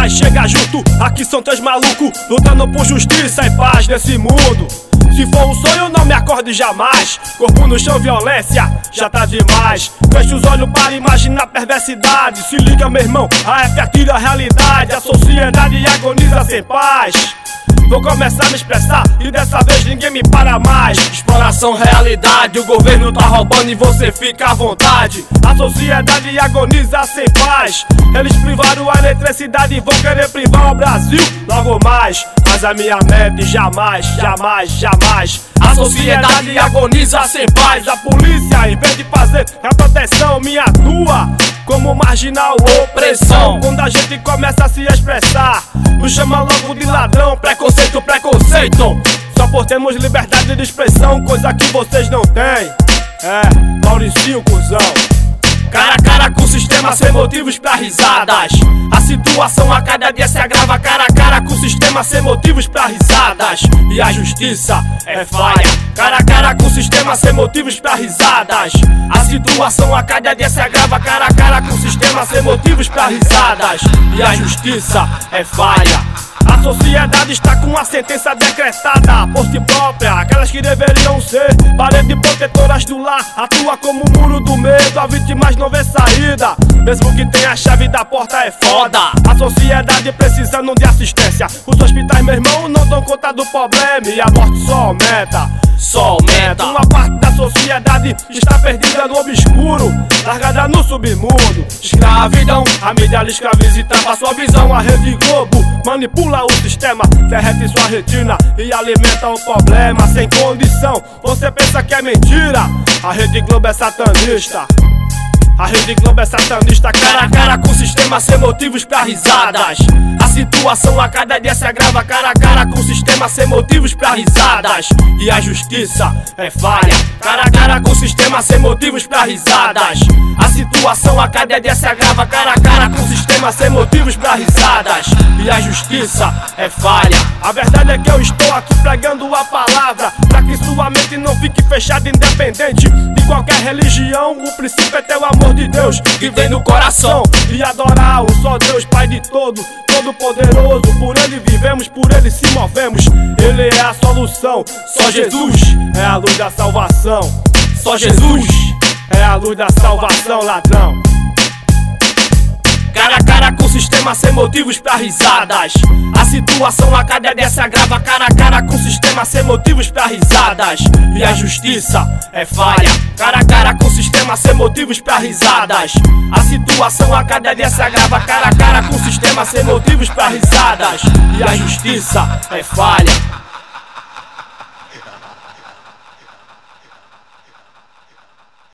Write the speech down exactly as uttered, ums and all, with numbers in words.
mais, chega junto, aqui são três malucos lutando por justiça e paz nesse mundo. Se for um sonho, não me acorde jamais. Corpo no chão, violência, já tá demais. Fecha os olhos para imaginar perversidade. Se liga, meu irmão, a F atira a realidade. A sociedade agoniza sem paz. Vou começar a me expressar e dessa vez ninguém me para mais. Exploração, realidade, o governo tá roubando e você fica à vontade. A sociedade agoniza sem paz. Eles privaram a eletricidade e vão querer privar o Brasil logo mais. Mas a minha meta jamais, jamais, jamais. A sociedade agoniza sem paz. A polícia, em vez de fazer a proteção, me atua como marginal opressão. Quando a gente começa a se expressar, nos chama logo de ladrão. Preconceito, preconceito. Só por termos liberdade de expressão, coisa que vocês não têm. É, Mauricinho, cuzão. Cara a cara com o sistema, sem motivos pra risadas. A situação a cada dia se agrava. Cara a cara com o sistema, sem motivos pra risadas. E a justiça é falha. Cara a cara com o sistema, sem motivos pra risadas. A situação a cada dia se agrava. Cara a cara com o sistema, sem motivos pra risadas. E a justiça é falha. A sociedade está com a sentença decretada por si própria. Aquelas que deveriam ser paredes protetoras do lar atua como um muro do medo. A vítimas não vê saída, mesmo que tenha a chave da porta é foda. A sociedade precisando de assistência. Os hospitais, meu irmão, não dão conta do problema. E a morte só aumenta, só aumenta. Uma parte da sociedade está perdida no obscuro, largada no submundo. Escravidão, a mídia lhe escraviza e tapa sua visão. A Rede Globo manipula o sistema, derrete sua retina e alimenta o problema sem condição. Você pensa que é mentira? A Rede Globo é satanista. A Rede Globo é satanista. Cara a cara com o sistema, sem motivos pra risadas. A situação a cada dia se agrava. Cara a cara com o sistema, sem motivos pra risadas. E a justiça é falha. Cara a cara com o sistema, sem motivos pra risadas. A situação a cada dia se agrava. Cara a cara com o sistema, sem motivos pra risadas. E a justiça é falha. A verdade é que eu estou aqui pregando a palavra, pra que sua mente não fique fechada, independente de qualquer religião. O princípio é ter o amor de Deus que vem no coração e adorar o só Deus, Pai de todo, todo poderoso. Por Ele vivemos, por Ele se movemos. Ele é a solução. Só Jesus é a luz da salvação. Só Jesus é a luz da salvação, ladrão. Cara a cara com o sistema, sem motivos pra risadas. A situação a cada dia se agrava. Cara a cara com o sistema, sem motivos pra risadas. E a justiça é falha. Cara a cara com o sistema, sem motivos pra risadas. A situação a cada dia se agrava. Cara a cara com o sistema, sem motivos pra risadas. E a justiça é falha.